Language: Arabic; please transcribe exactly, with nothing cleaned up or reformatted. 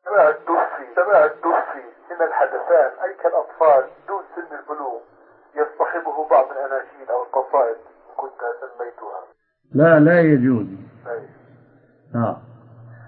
سماع الدوسي سماع الدوسي إن الحدثان أي كالأطفال دون سن البلوغ يصطحبه بعض الأناشيد أو القصائد كنت سميتها. لا لا يجوز. أي. آه.